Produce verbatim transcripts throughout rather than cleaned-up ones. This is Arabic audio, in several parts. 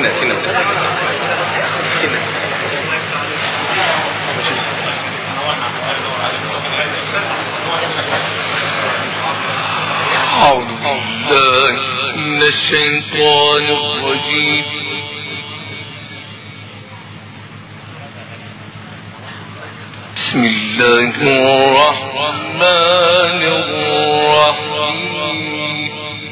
سنة سنة أعوذ بالله من الشيطان الرجيم. بسم الله الرحمن الرحيم.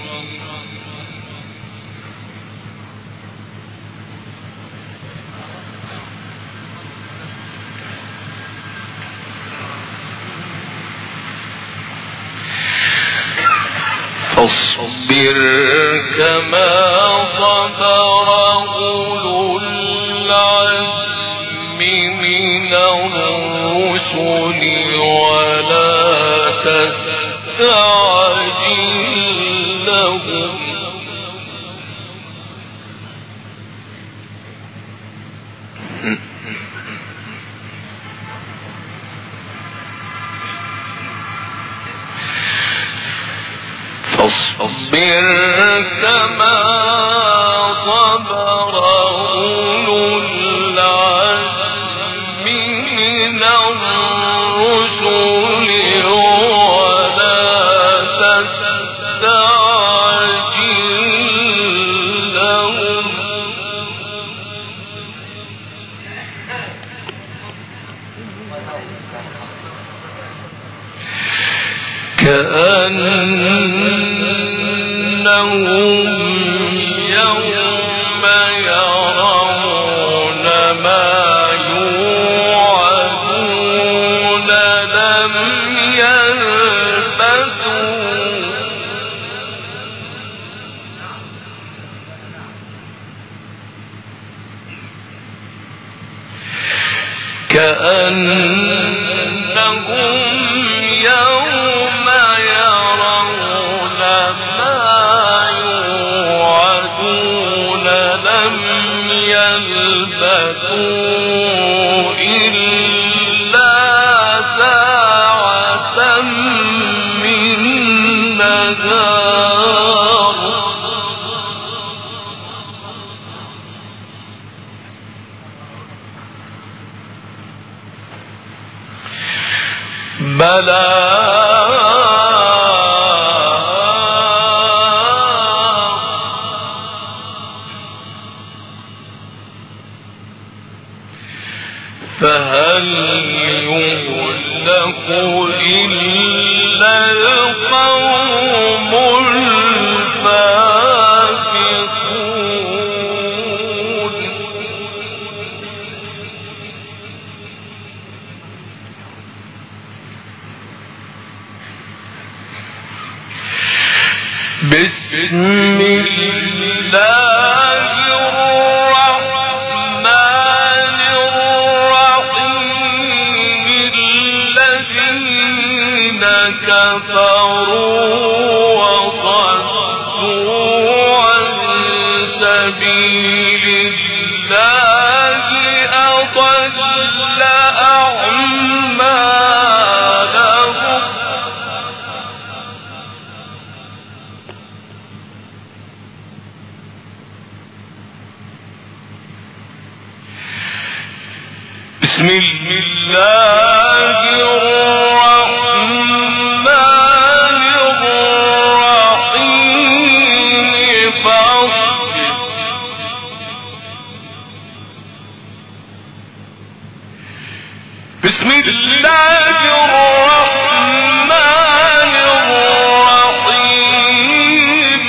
فاصبر كما صبر أولو العزم من الرسل ولا تستعجل لهم فاصبر كما صبر أولو العزم من الرسل ولا تستعجل لهم كأنهم يوم يرون ما يوعدون لم يلبثوا كأنهم يوم يرون ما يوعدون لم يلبثوا إلا ساعة من نهار بلاغ فهل يهلك إلا القوم الفاسقون بسم الله الرحمن الرحيم. الذين كفروا وصدوا عن سبيل الله أضل أعمالهم بسم الله الرحمن الرحيم. فاصبر بسم الله الرحمن الرحيم.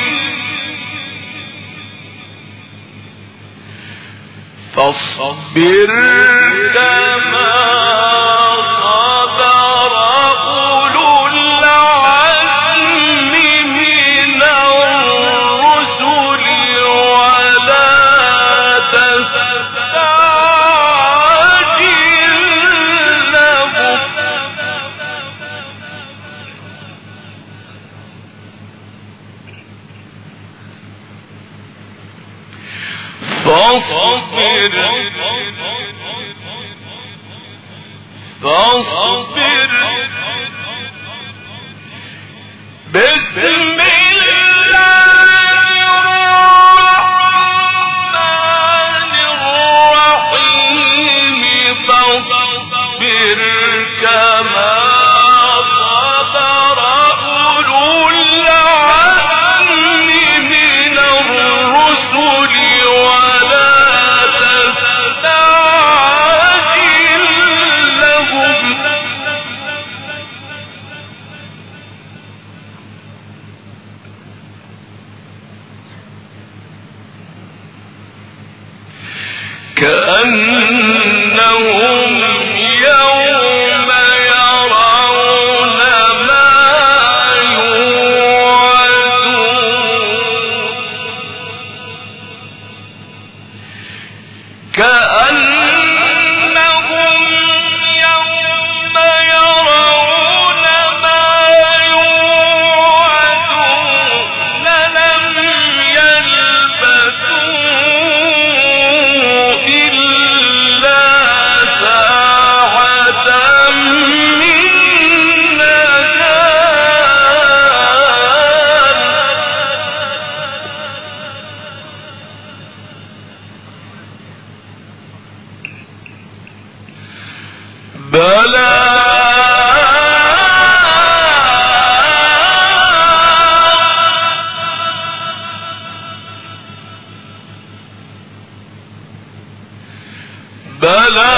فاصبر كما صبر أولو العزم من الرسل ولا تستعجل لهم فاصبر فاصبر بسم الله الرحمن كأنهم يوم يرون ما يوعدون كأنهم يوم يرون ما يوعدون لم يلبثوا إلا ساعة من نهار بلى بلى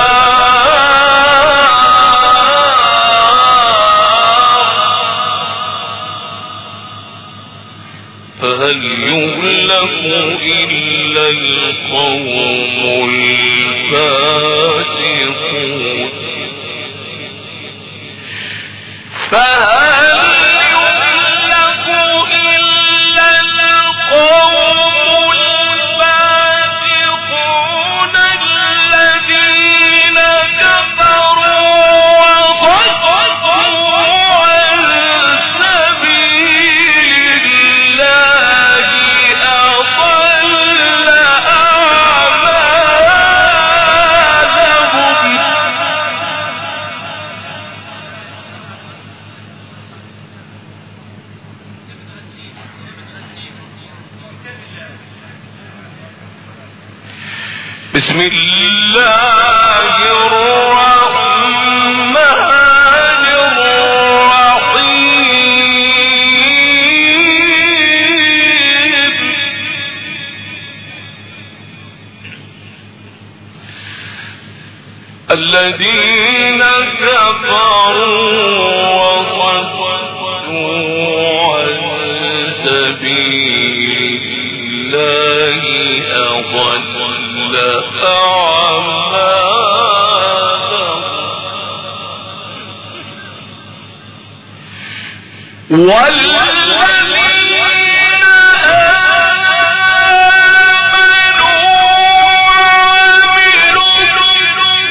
فهل يهلك إلا القوم الفاسقون فهل يهلك إلا القوم الفاسقون الذين كفروا وصدوا عن سبيل الله أضل أعمالهم بسم الله الرحمن الرحيم الذين كفروا وصدوا عن سبيل الله أضل أعمالهم والذين آمنوا وعملوا الصالحات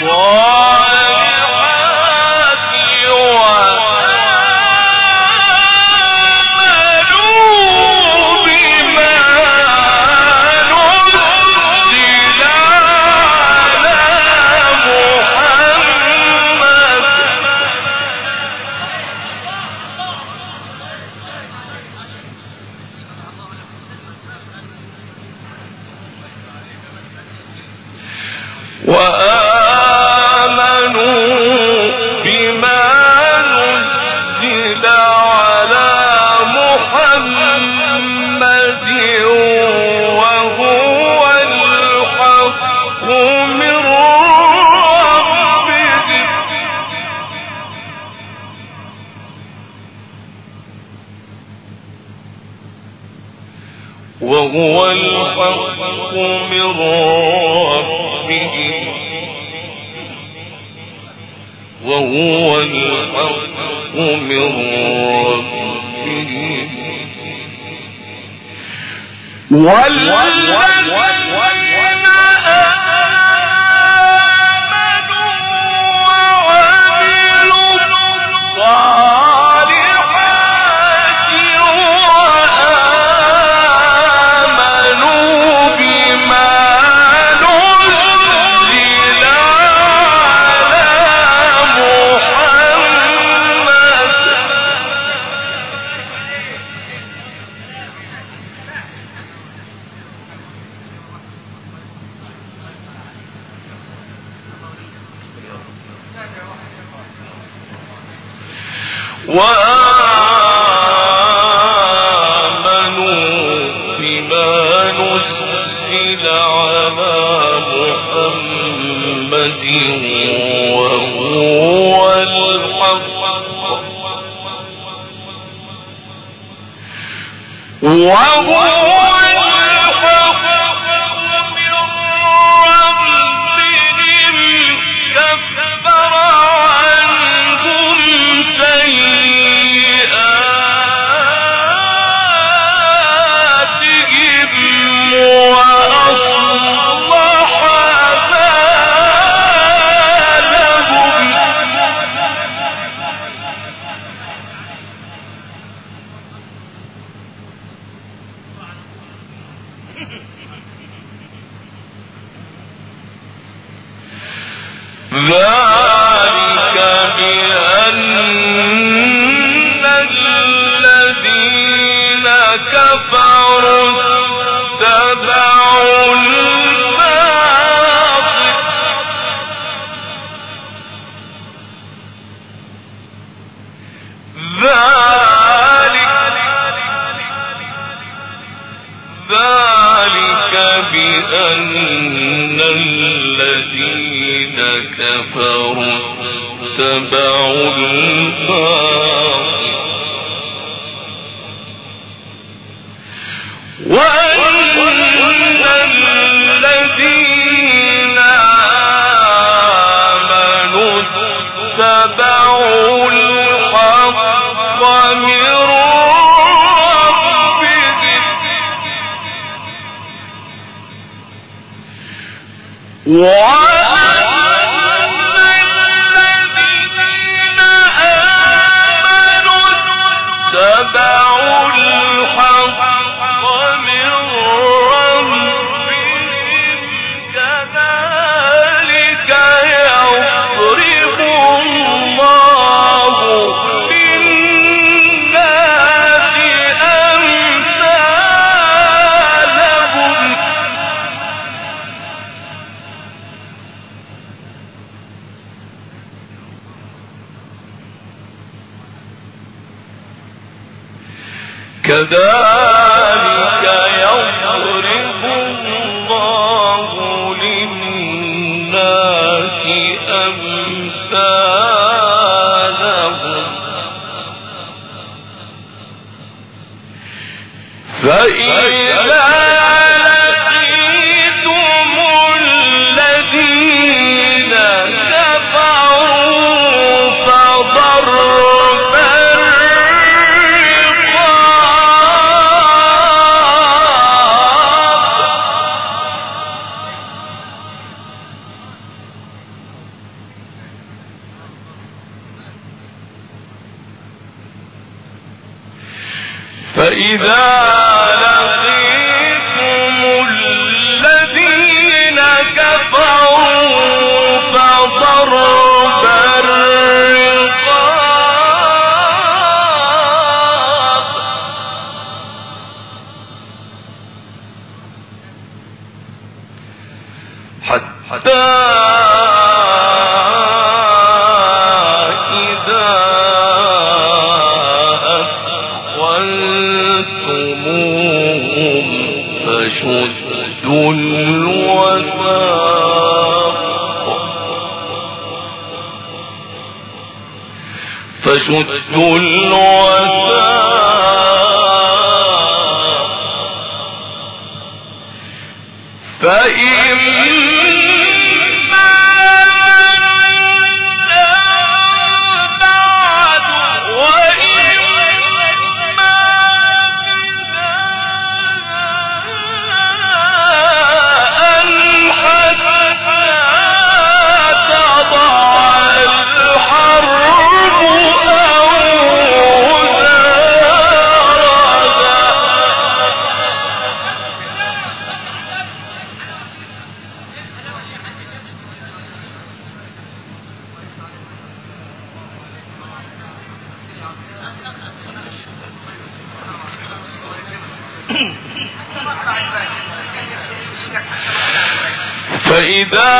وآمنوا بما نزل على محمد وآمنوا بما نزل على محمد وهو الحق من ربهم وهو الحق من ربهم وهو الحق من ربهم والذين آمنوا وعملوا الصالحات وآمنوا بما نزل على محمد وآمنوا بما نزل على محمد وهو الحق وهو الحق من ربهم ذلك بأن الذين كفروا اتبعوا الباطل ذلك ذلك بأن الذين كفروا اتبعوا الباطل وأن الذين آمنوا اتبعوا الحق من ربهم وأن الذين آمنوا اتبعوا الحق من ربهم كذلك يضرب الله للناس أمثالهم كذلك يضرب الله للناس أمثالهم فإذا لقيتم الذين كفروا فضرب فإذا لقيتم الذين كفروا فضرب الرقاب حتى فشدوا الوثاق فشدوا الوثاق فإما بعد وإما فإذا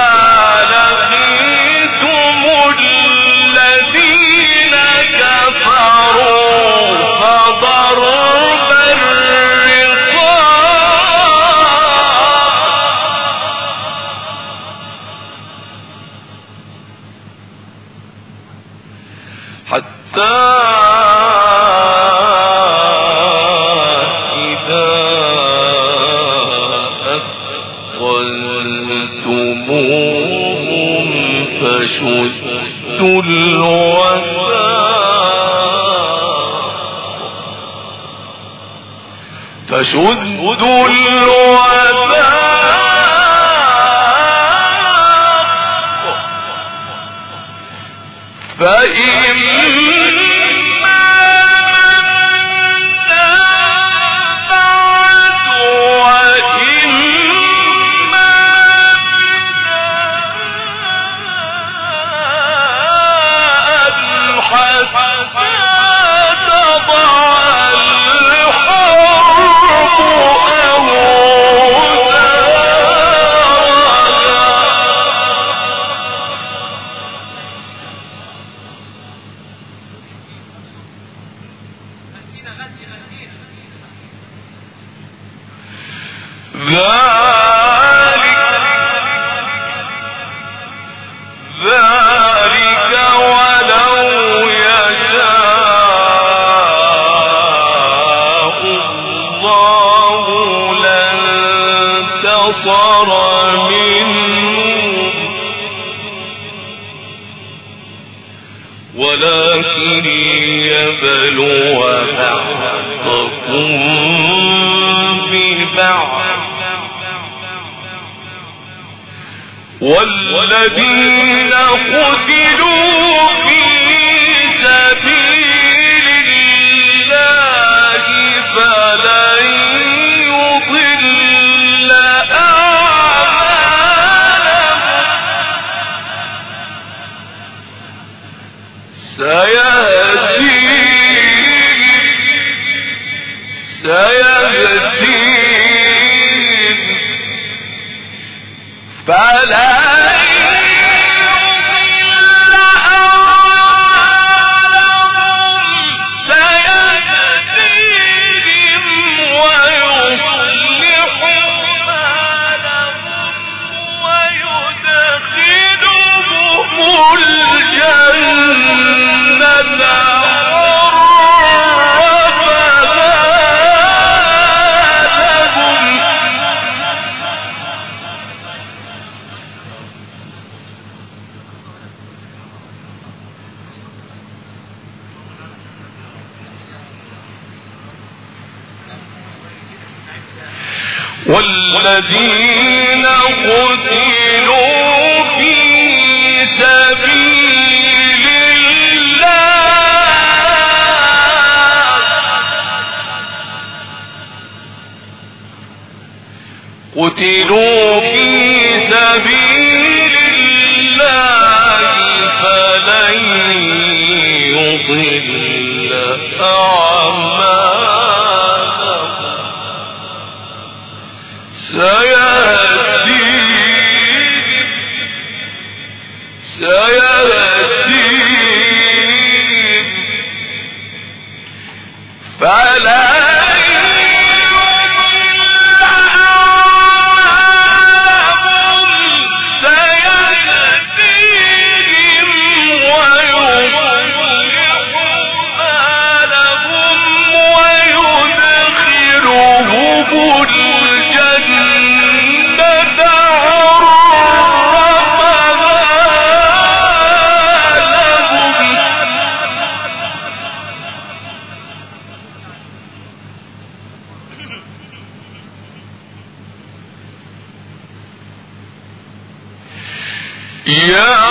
لقيتم الذين كفروا فضرب الرقاب حتى فشدوا الوثاق فشدوا الوثاق فإما بعد وإما والذين قتلوا في سبيل الله فلن يضل أعمالهم سيهديهم سيهديهم فلا والذين قتلوا في سبيل الله قتلوا في سبيل الله فلن يضل أعمالهم سيهديهم سيهديهم فلا يا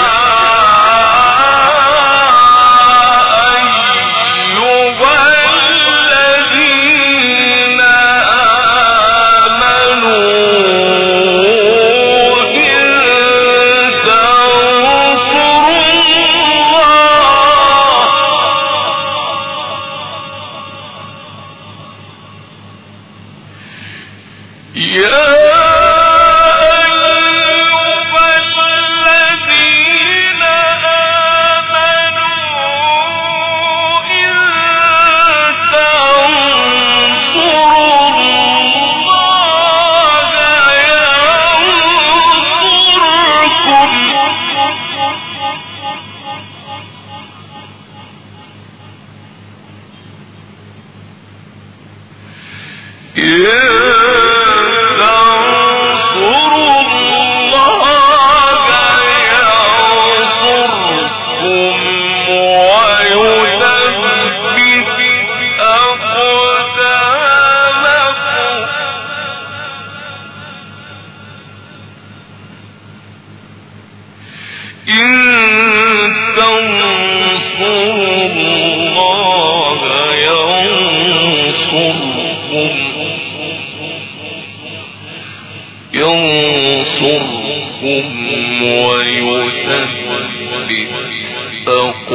ينصركم ويثبت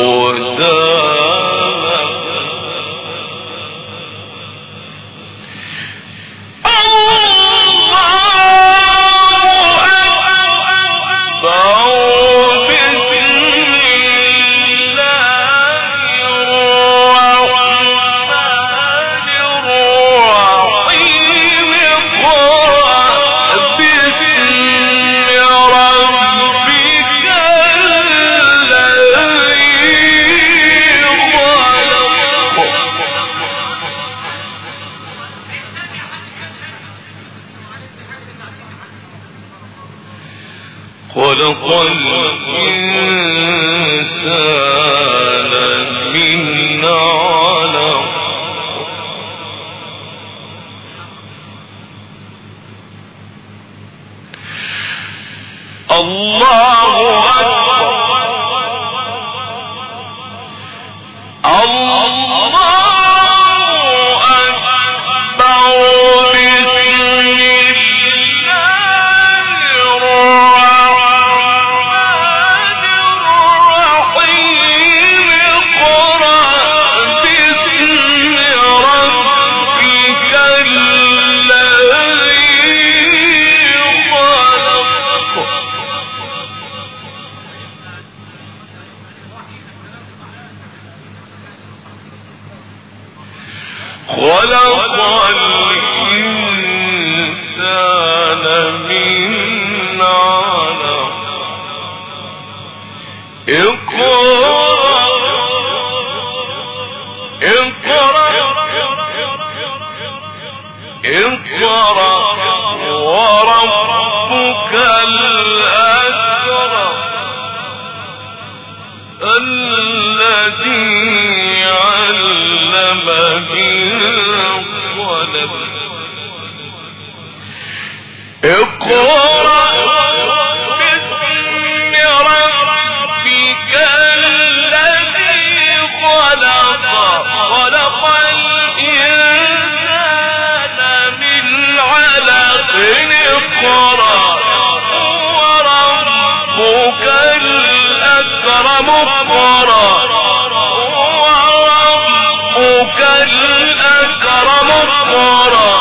خلق الإنسان من علق الله أكبر الله خلق الإنسان من علق اقرأ اقرأ اقرأ وربك الأكرم الذي علم بالقلم اقرأ باسم ربك الذي خلق خلق الإنسان من علق اقرأ وربك الأكرم اقرأ وربك الأكرم اقرأ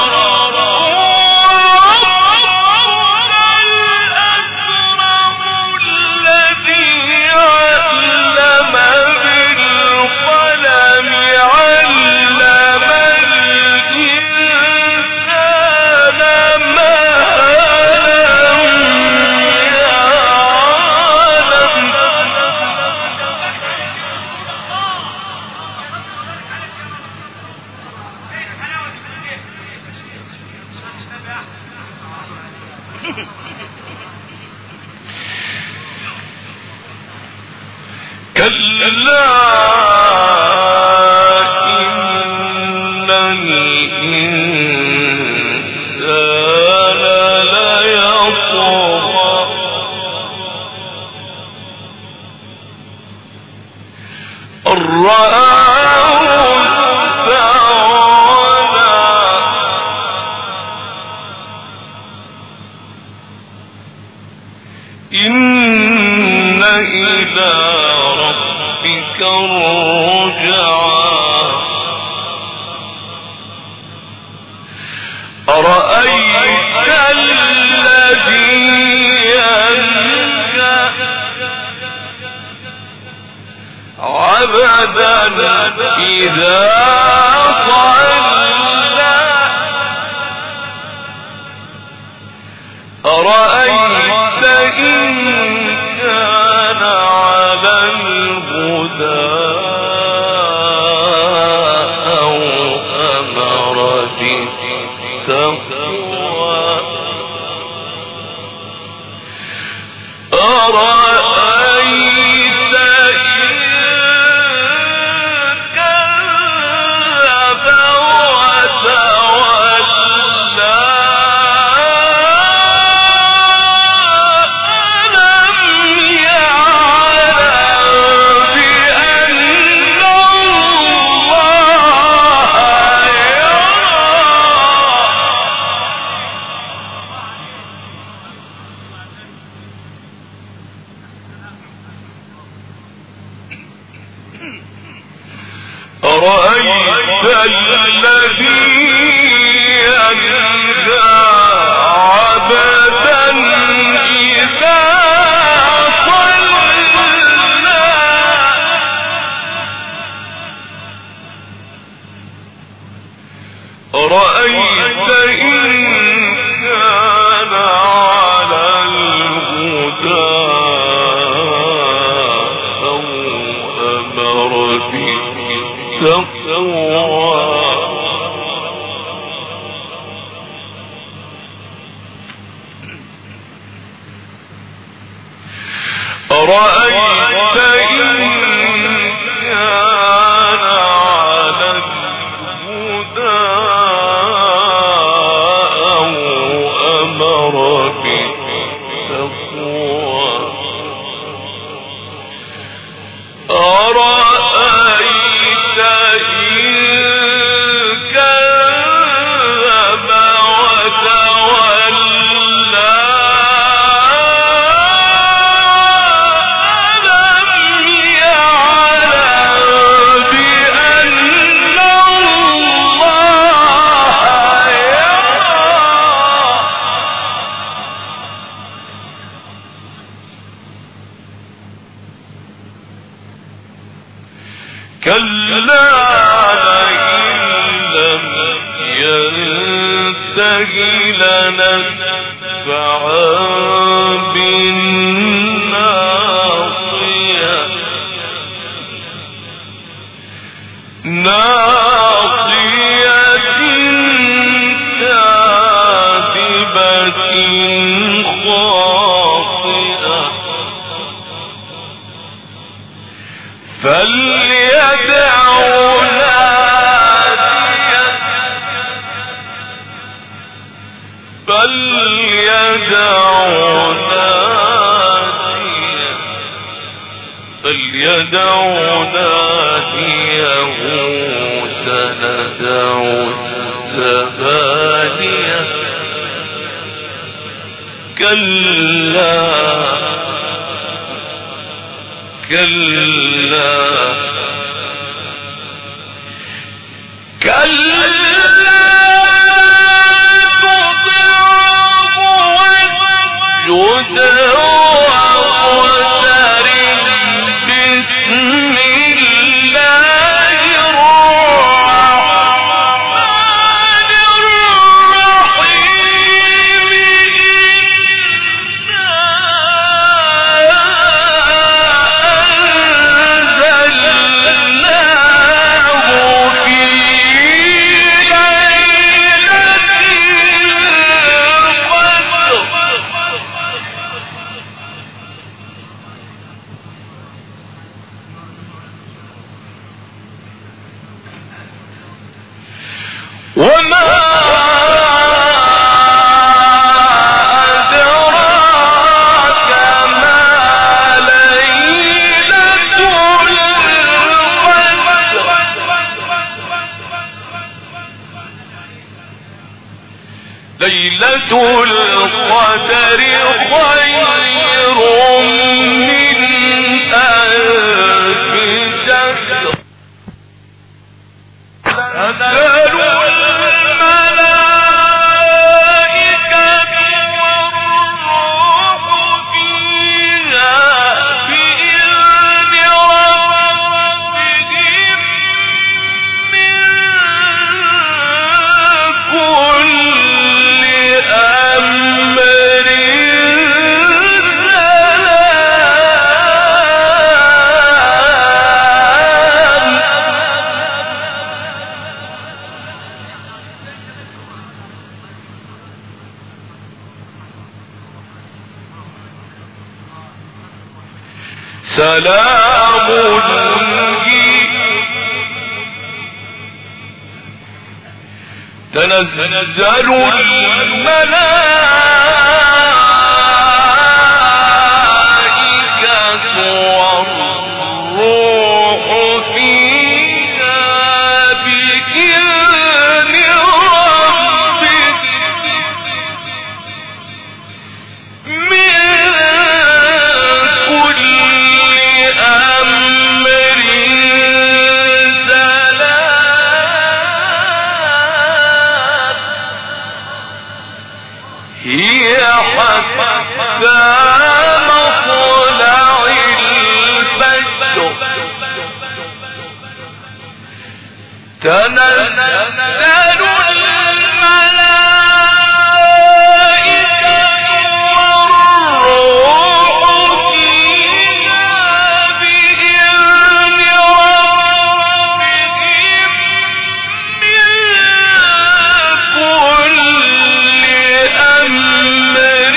كلا إن الإنسان ليطغى أن رآه استغنى إن إلى ربك الرجعى أرأيت الذي ينهى عبدا إذا صلى أرأيت إن كان على الهدى أو أمر بالتقوى أرأيت إن كذب وتولى ألم يعلم بأن الله أرأيت الذي ينهى عبدا إذا صلى أرأيت إن كان على الهدى أو أمر بالتقوى أرأيت إن كان على الهدى أو أمر بالتقوى سلام تنزل الملائكة والروح فيها بإذن ربهم من كل أمر سلام هي حتى مطلع الفجر تنزل الملائكة والروح فيها بإذن ربهم من كل أمر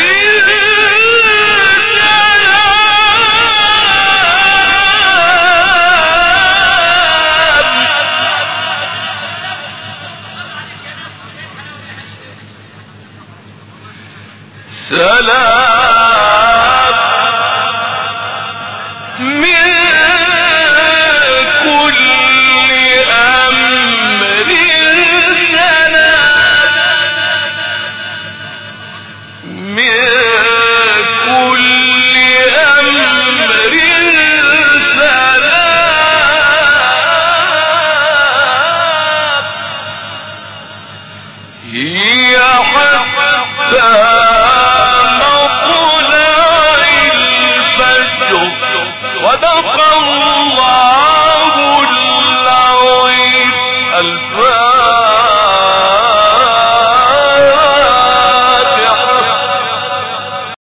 سلام